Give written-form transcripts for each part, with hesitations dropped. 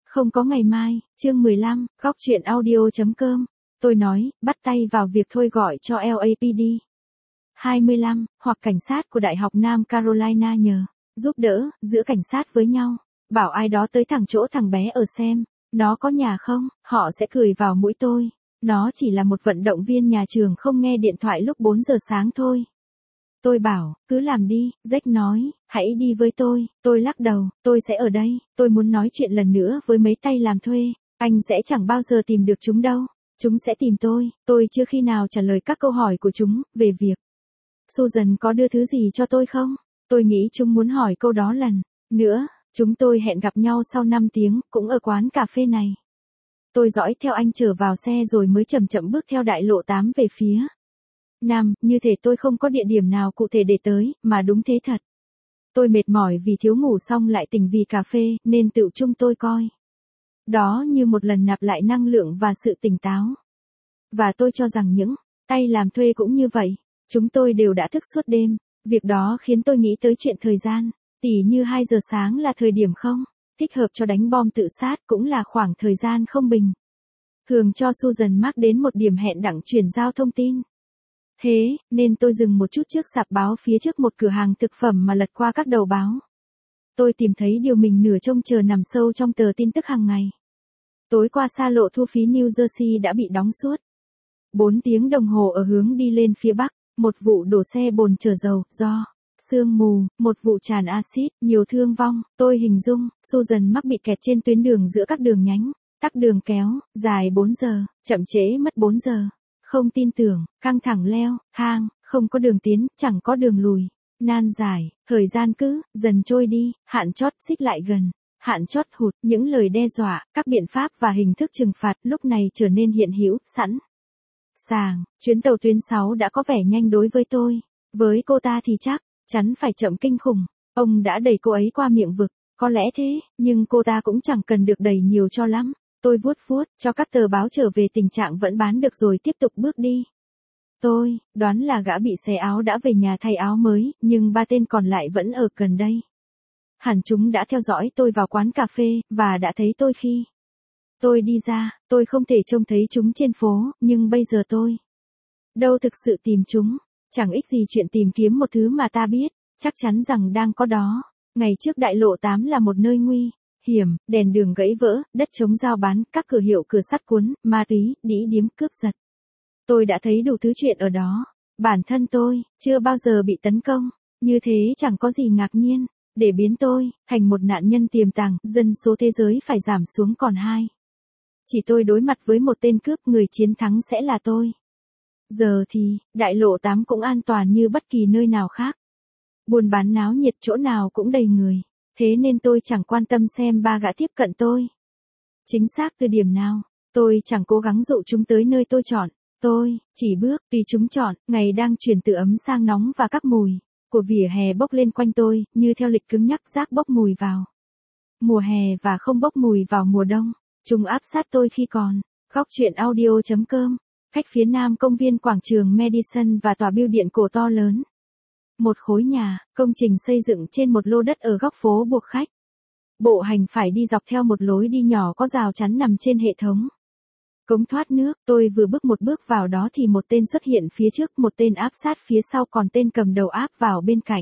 Không có ngày mai, chương 15, góc chuyện audio.com. Tôi nói, bắt tay vào việc thôi, gọi cho LAPD 25, hoặc cảnh sát của Đại học Nam Carolina nhờ, giúp đỡ, giữa cảnh sát với nhau. Bảo ai đó tới thẳng chỗ thằng bé ở xem, nó có nhà không, họ sẽ cười vào mũi tôi. Nó chỉ là một vận động viên nhà trường không nghe điện thoại lúc 4 giờ sáng thôi. Tôi bảo, cứ làm đi, Jack nói, hãy đi với tôi lắc đầu, tôi sẽ ở đây, tôi muốn nói chuyện lần nữa với mấy tay làm thuê, anh sẽ chẳng bao giờ tìm được chúng đâu, chúng sẽ tìm tôi chưa khi nào trả lời các câu hỏi của chúng, về việc Susan có đưa thứ gì cho tôi không, tôi nghĩ chúng muốn hỏi câu đó lần nữa, chúng tôi hẹn gặp nhau sau 5 tiếng, cũng ở quán cà phê này. Tôi dõi theo anh trở vào xe rồi mới chậm chậm bước theo đại lộ 8 về phía Nam, như thể tôi không có địa điểm nào cụ thể để tới, mà đúng thế thật. Tôi mệt mỏi vì thiếu ngủ xong lại tỉnh vì cà phê, nên tự chung tôi coi đó như một lần nạp lại năng lượng và sự tỉnh táo. Và tôi cho rằng những tay làm thuê cũng như vậy, chúng tôi đều đã thức suốt đêm, việc đó khiến tôi nghĩ tới chuyện thời gian, tỉ như 2 giờ sáng là thời điểm không thích hợp cho đánh bom tự sát, cũng là khoảng thời gian không bình thường cho Susan Mark đến một điểm hẹn đặng chuyển giao thông tin. Thế, nên tôi dừng một chút trước sạp báo phía trước một cửa hàng thực phẩm mà lật qua các đầu báo. Tôi tìm thấy điều mình nửa trông chờ nằm sâu trong tờ tin tức hàng ngày. Tối qua xa lộ thu phí New Jersey đã bị đóng suốt 4 tiếng đồng hồ ở hướng đi lên phía Bắc, một vụ đổ xe bồn chở dầu, do sương mù, một vụ tràn axit, nhiều thương vong. Tôi hình dung, Susan Mark bị kẹt trên tuyến đường giữa các đường nhánh, tắc đường kéo, dài 4 giờ, chậm trễ mất 4 giờ. Không tin tưởng, căng thẳng leo thang, không có đường tiến, chẳng có đường lùi. Nan giải, thời gian cứ dần trôi đi, hạn chót xích lại gần, hạn chót hụt, những lời đe dọa, các biện pháp và hình thức trừng phạt lúc này trở nên hiện hữu, sẵn sàng. Chuyến tàu tuyến 6 đã có vẻ nhanh đối với tôi. Với cô ta thì chắc chắn phải chậm kinh khủng. Ông đã đẩy cô ấy qua miệng vực, có lẽ thế, nhưng cô ta cũng chẳng cần được đẩy nhiều cho lắm. Tôi vuốt cho các tờ báo trở về tình trạng vẫn bán được rồi tiếp tục bước đi. Tôi đoán là gã bị xé áo đã về nhà thay áo mới, nhưng 3 tên còn lại vẫn ở gần đây. Hẳn chúng đã theo dõi tôi vào quán cà phê, và đã thấy tôi khi tôi đi ra. Tôi không thể trông thấy chúng trên phố, nhưng bây giờ tôi đâu thực sự tìm chúng. Chẳng ích gì chuyện tìm kiếm một thứ mà ta biết chắc chắn rằng đang có đó. Ngày trước đại lộ 8 là một nơi nguy hiểm, đèn đường gãy vỡ, đất trống giao bán, các cửa hiệu cửa sắt cuốn, ma túy, đĩ điếm, cướp giật. Tôi đã thấy đủ thứ chuyện ở đó. Bản thân tôi chưa bao giờ bị tấn công, như thế chẳng có gì ngạc nhiên. Để biến tôi thành một nạn nhân tiềm tàng, dân số thế giới phải giảm xuống còn 2. Chỉ tôi đối mặt với một tên cướp, người chiến thắng sẽ là tôi. Giờ thì, đại lộ 8 cũng an toàn như bất kỳ nơi nào khác. Buôn bán náo nhiệt, chỗ nào cũng đầy người. Thế nên tôi chẳng quan tâm xem 3 gã tiếp cận tôi chính xác từ điểm nào. Tôi chẳng cố gắng dụ chúng tới nơi tôi chọn. Tôi chỉ bước tùy chúng chọn. Ngày đang chuyển từ ấm sang nóng và các mùi của vỉa hè bốc lên quanh tôi, như theo lịch cứng nhắc, rác bốc mùi vào mùa hè và không bốc mùi vào mùa đông. Chúng áp sát tôi khi còn góc chuyện audio.com. Cách phía nam công viên quảng trường Madison và tòa bưu điện cổ to lớn. Một khối nhà, công trình xây dựng trên một lô đất ở góc phố buộc khách. Bộ hành phải đi dọc theo một lối đi nhỏ có rào chắn nằm trên hệ thống cống thoát nước. Tôi vừa bước một bước vào đó thì một tên xuất hiện phía trước, một tên áp sát phía sau, còn tên cầm đầu áp vào bên cạnh.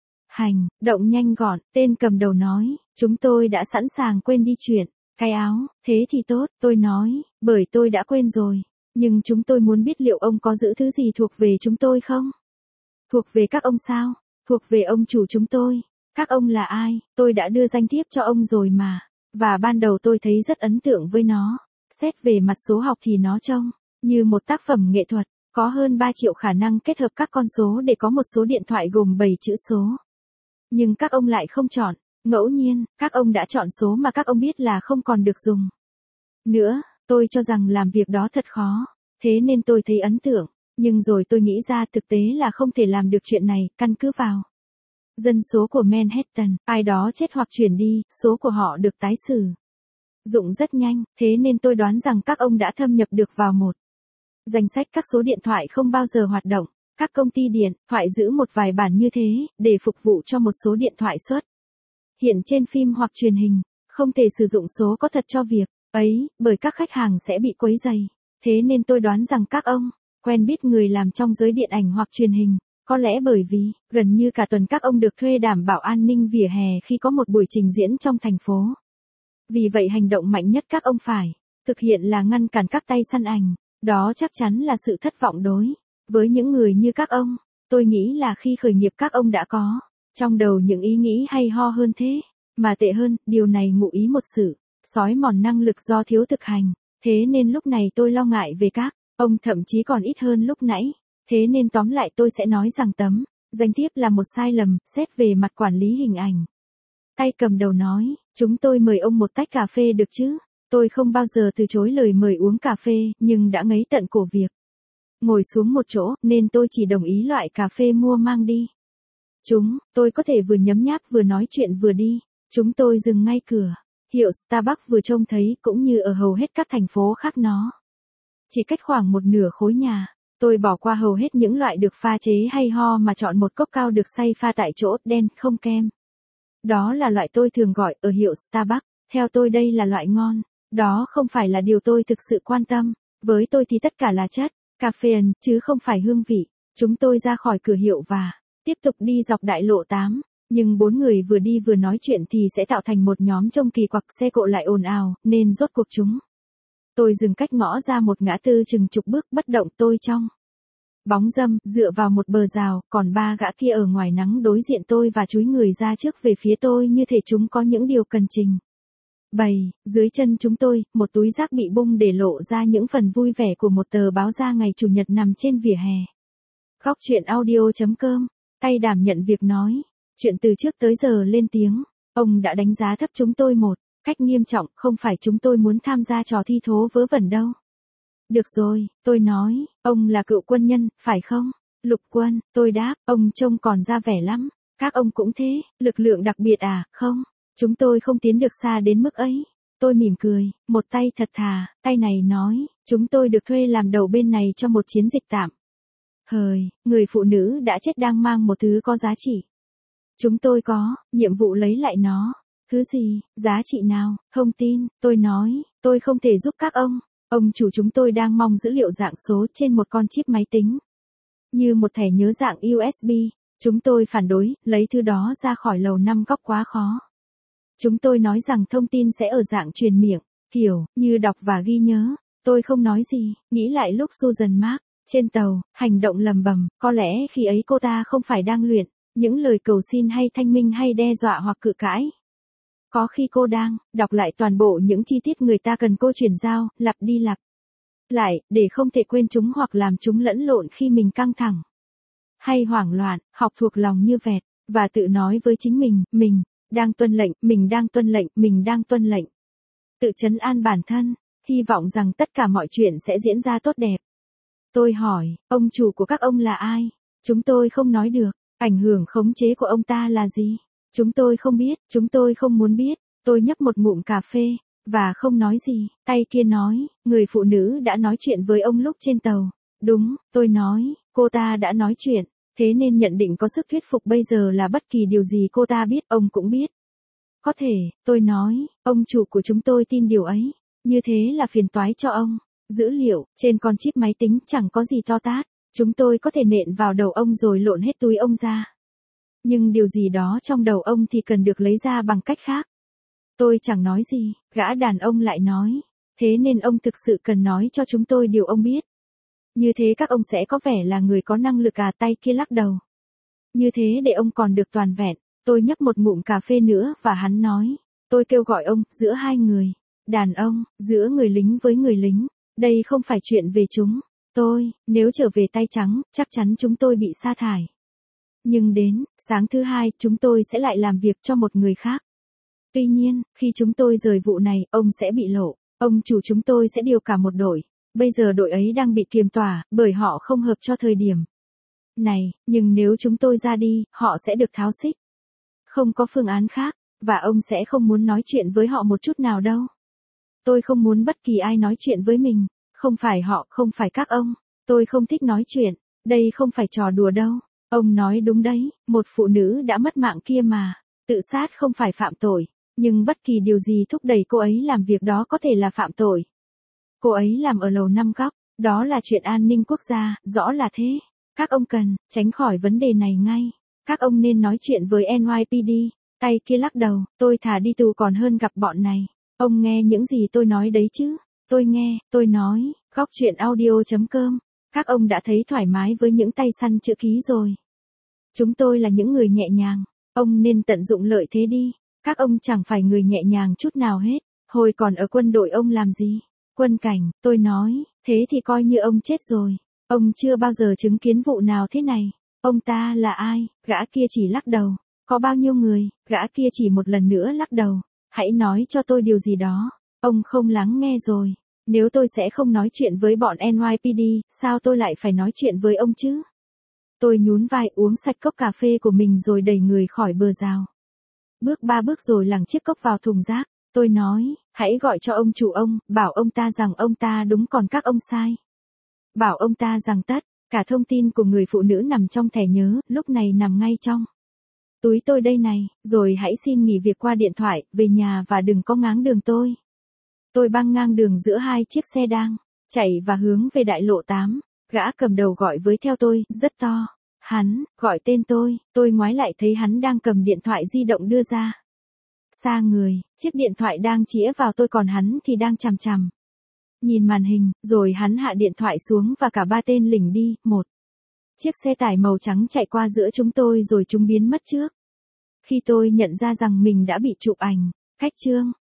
Hành động nhanh gọn, tên cầm đầu nói, chúng tôi đã sẵn sàng quên đi chuyện cái áo. Thế thì tốt, tôi nói, bởi tôi đã quên rồi. Nhưng chúng tôi muốn biết liệu ông có giữ thứ gì thuộc về chúng tôi không? Thuộc về các ông sao? Thuộc về ông chủ chúng tôi. Các ông là ai? Tôi đã đưa danh thiếp cho ông rồi mà. Và ban đầu tôi thấy rất ấn tượng với nó. Xét về mặt số học thì nó trông như một tác phẩm nghệ thuật. Có hơn 3 triệu khả năng kết hợp các con số để có một số điện thoại gồm 7 chữ số. Nhưng các ông lại không chọn. Ngẫu nhiên, các ông đã chọn số mà các ông biết là không còn được dùng nữa. Tôi cho rằng làm việc đó thật khó. Thế nên tôi thấy ấn tượng. Nhưng rồi tôi nghĩ ra thực tế là không thể làm được chuyện này, căn cứ vào dân số của Manhattan, ai đó chết hoặc chuyển đi, số của họ được tái sử dụng rất nhanh, thế nên tôi đoán rằng các ông đã thâm nhập được vào một danh sách các số điện thoại không bao giờ hoạt động. Các công ty điện thoại giữ một vài bản như thế, để phục vụ cho một số điện thoại xuất hiện trên phim hoặc truyền hình. Không thể sử dụng số có thật cho việc ấy, bởi các khách hàng sẽ bị quấy rầy. Thế nên tôi đoán rằng các ông quen biết người làm trong giới điện ảnh hoặc truyền hình. Có lẽ bởi vì, gần như cả tuần các ông được thuê đảm bảo an ninh vỉa hè khi có một buổi trình diễn trong thành phố. Vì vậy hành động mạnh nhất các ông phải thực hiện là ngăn cản các tay săn ảnh. Đó chắc chắn là sự thất vọng đối với những người như các ông. Tôi nghĩ là khi khởi nghiệp các ông đã có trong đầu những ý nghĩ hay ho hơn thế. Mà tệ hơn, điều này ngụ ý một sự xói mòn năng lực do thiếu thực hành. Thế nên lúc này tôi lo ngại về các ông thậm chí còn ít hơn lúc nãy. Thế nên tóm lại tôi sẽ nói rằng tấm danh thiếp là một sai lầm, xét về mặt quản lý hình ảnh. Tay cầm đầu nói, chúng tôi mời ông một tách cà phê được chứ? Tôi không bao giờ từ chối lời mời uống cà phê, nhưng đã ngấy tận cổ việc ngồi xuống một chỗ, nên tôi chỉ đồng ý loại cà phê mua mang đi. Tôi có thể vừa nhấm nháp vừa nói chuyện vừa đi. Chúng tôi dừng ngay cửa. Hiệu Starbucks vừa trông thấy cũng như ở hầu hết các thành phố khác nó chỉ cách khoảng một nửa khối nhà. Tôi bỏ qua hầu hết những loại được pha chế hay ho mà chọn một cốc cao được xay pha tại chỗ, đen, không kem. Đó là loại tôi thường gọi ở hiệu Starbucks. Theo tôi đây là loại ngon. Đó không phải là điều tôi thực sự quan tâm. Với tôi thì tất cả là chất caffeine, chứ không phải hương vị. Chúng tôi ra khỏi cửa hiệu và tiếp tục đi dọc đại lộ 8. Nhưng 4 người vừa đi vừa nói chuyện thì sẽ tạo thành một nhóm trông kỳ quặc, xe cộ lại ồn ào, nên rốt cuộc tôi dừng cách ngõ ra một ngã tư chừng chục bước bất động, tôi trong bóng râm, dựa vào một bờ rào, còn 3 gã kia ở ngoài nắng đối diện tôi và chúi người ra trước về phía tôi như thể chúng có những điều cần trình bày. Dưới chân chúng tôi, một túi rác bị bung để lộ ra những phần vui vẻ của một tờ báo ra ngày Chủ nhật nằm trên vỉa hè. Góc chuyện audio.com, tay đảm nhận việc nói chuyện từ trước tới giờ lên tiếng. Ông đã đánh giá thấp chúng tôi một cách nghiêm trọng, không phải chúng tôi muốn tham gia trò thi thố vớ vẩn đâu. Được rồi, tôi nói, ông là cựu quân nhân, phải không? Lục quân, tôi đáp, ông trông còn ra vẻ lắm. Các ông cũng thế, lực lượng đặc biệt à? Không, chúng tôi không tiến được xa đến mức ấy. Tôi mỉm cười, một tay thật thà, tay này nói, chúng tôi được thuê làm đầu bên này cho một chiến dịch tạm thời. Người phụ nữ đã chết đang mang một thứ có giá trị. Chúng tôi có nhiệm vụ lấy lại nó. Thứ gì, giá trị nào? Thông tin, tôi nói, tôi không thể giúp các ông. Ông chủ chúng tôi đang mong dữ liệu dạng số trên một con chip máy tính. Như một thẻ nhớ dạng USB. Chúng tôi phản đối, lấy thứ đó ra khỏi lầu 5 góc quá khó. Chúng tôi nói rằng thông tin sẽ ở dạng truyền miệng, kiểu, như đọc và ghi nhớ. Tôi không nói gì, nghĩ lại lúc Susan Mark, trên tàu, hành động lầm bầm, có lẽ khi ấy cô ta không phải đang luyện những lời cầu xin hay thanh minh hay đe dọa hoặc cự cãi. Có khi cô đang đọc lại toàn bộ những chi tiết người ta cần cô chuyển giao, lặp đi lặp lại, để không thể quên chúng hoặc làm chúng lẫn lộn khi mình căng thẳng hay hoảng loạn, học thuộc lòng như vẹt, và tự nói với chính mình đang tuân lệnh, mình đang tuân lệnh, mình đang tuân lệnh. Tự trấn an bản thân, hy vọng rằng tất cả mọi chuyện sẽ diễn ra tốt đẹp. Tôi hỏi, ông chủ của các ông là ai? Chúng tôi không nói được. Ảnh hưởng khống chế của ông ta là gì? Chúng tôi không biết, chúng tôi không muốn biết. Tôi nhấp một ngụm cà phê, và không nói gì. Tay kia nói, người phụ nữ đã nói chuyện với ông lúc trên tàu. Đúng, tôi nói, cô ta đã nói chuyện. Thế nên nhận định có sức thuyết phục bây giờ là bất kỳ điều gì cô ta biết, ông cũng biết. Có thể, tôi nói, ông chủ của chúng tôi tin điều ấy. Như thế là phiền toái cho ông. Dữ liệu, trên con chip máy tính chẳng có gì to tát. Chúng tôi có thể nện vào đầu ông rồi lộn hết túi ông ra. Nhưng điều gì đó trong đầu ông thì cần được lấy ra bằng cách khác. Tôi chẳng nói gì, gã đàn ông lại nói. Thế nên ông thực sự cần nói cho chúng tôi điều ông biết. Như thế các ông sẽ có vẻ là người có năng lực à? Tay kia lắc đầu. Như thế để ông còn được toàn vẹn. Tôi nhấp một ngụm cà phê nữa và hắn nói. Tôi kêu gọi ông, giữa hai người. Đàn ông, giữa người lính với người lính. Đây không phải chuyện về chúng. Nếu trở về tay trắng, chắc chắn chúng tôi bị sa thải. Nhưng đến sáng thứ hai, chúng tôi sẽ lại làm việc cho một người khác. Tuy nhiên, khi chúng tôi rời vụ này, ông sẽ bị lộ. Ông chủ chúng tôi sẽ điều cả một đội. Bây giờ đội ấy đang bị kiềm tỏa, bởi họ không hợp cho thời điểm này, nhưng nếu chúng tôi ra đi, họ sẽ được tháo xích. Không có phương án khác, và ông sẽ không muốn nói chuyện với họ một chút nào đâu. Tôi không muốn bất kỳ ai nói chuyện với mình. Không phải họ, không phải các ông. Tôi không thích nói chuyện. Đây không phải trò đùa đâu. Ông nói đúng đấy, một phụ nữ đã mất mạng kia mà. Tự sát không phải phạm tội. Nhưng bất kỳ điều gì thúc đẩy cô ấy làm việc đó có thể là phạm tội. Cô ấy làm ở lầu 5 góc, đó là chuyện an ninh quốc gia, rõ là thế. Các ông cần tránh khỏi vấn đề này ngay. Các ông nên nói chuyện với NYPD. Tay kia lắc đầu, tôi thà đi tù còn hơn gặp bọn này. Ông nghe những gì tôi nói đấy chứ? Tôi nghe, tôi nói, góc chuyện audio.com. Các ông đã thấy thoải mái với những tay săn chữ ký rồi. Chúng tôi là những người nhẹ nhàng. Ông nên tận dụng lợi thế đi. Các ông chẳng phải người nhẹ nhàng chút nào hết. Hồi còn ở quân đội ông làm gì? Quân cảnh, tôi nói, thế thì coi như ông chết rồi. Ông chưa bao giờ chứng kiến vụ nào thế này. Ông ta là ai? Gã kia chỉ lắc đầu. Có bao nhiêu người? Gã kia chỉ một lần nữa lắc đầu. Hãy nói cho tôi điều gì đó. Ông không lắng nghe rồi. Nếu tôi sẽ không nói chuyện với bọn NYPD, sao tôi lại phải nói chuyện với ông chứ? Tôi nhún vai uống sạch cốc cà phê của mình rồi đẩy người khỏi bờ rào. Bước 3 bước rồi lẳng chiếc cốc vào thùng rác. Tôi nói, hãy gọi cho ông chủ ông, bảo ông ta rằng ông ta đúng còn các ông sai. Bảo ông ta rằng tất cả thông tin của người phụ nữ nằm trong thẻ nhớ, lúc này nằm ngay trong túi tôi đây này, rồi hãy xin nghỉ việc qua điện thoại, về nhà và đừng có ngáng đường tôi. Tôi băng ngang đường giữa hai chiếc xe đang chạy và hướng về đại lộ 8. Gã cầm đầu gọi với theo tôi, rất to. Hắn, gọi tên tôi ngoái lại thấy hắn đang cầm điện thoại di động đưa ra. Xa người, chiếc điện thoại đang chĩa vào tôi còn hắn thì đang chằm chằm nhìn màn hình, rồi hắn hạ điện thoại xuống và cả ba tên lỉnh đi, một. Chiếc xe tải màu trắng chạy qua giữa chúng tôi rồi chúng biến mất trước. Khi tôi nhận ra rằng mình đã bị chụp ảnh, khách trương,